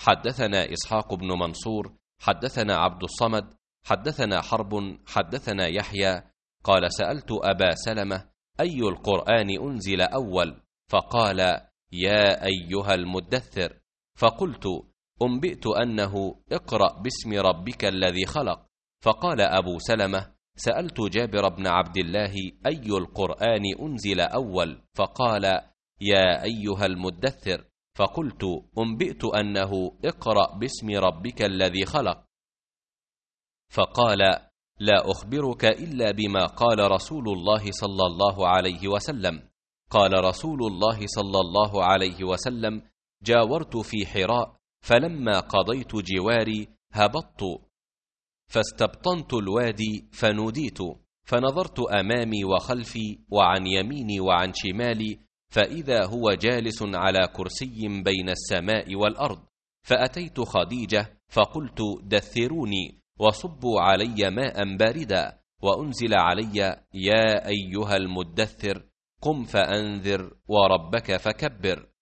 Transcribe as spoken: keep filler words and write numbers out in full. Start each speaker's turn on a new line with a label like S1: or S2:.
S1: حدثنا إسحاق بن منصور حدثنا عبد الصمد حدثنا حرب حدثنا يحيى قال سألت أبا سلمة أي القرآن أنزل أول؟ فقال يا أيها المدثر. فقلت أنبئت أنه اقرأ باسم ربك الذي خلق. فقال أبو سلمة سألت جابر بن عبد الله أي القرآن أنزل أول؟ فقال يا أيها المدثر. فقلت أنبئت أنه اقرأ باسم ربك الذي خلق. فقال لا أخبرك إلا بما قال رسول الله صلى الله عليه وسلم. قال رسول الله صلى الله عليه وسلم جاورت في حراء، فلما قضيت جواري هبطت فاستبطنت الوادي فنوديت، فنظرت أمامي وخلفي وعن يميني وعن شمالي، فإذا هو جالس على كرسي بين السماء والأرض. فأتيت خديجة فقلت دثروني وصبوا علي ماء باردا، وأنزل علي يا أيها المدثر قم فأنذر وربك فكبر.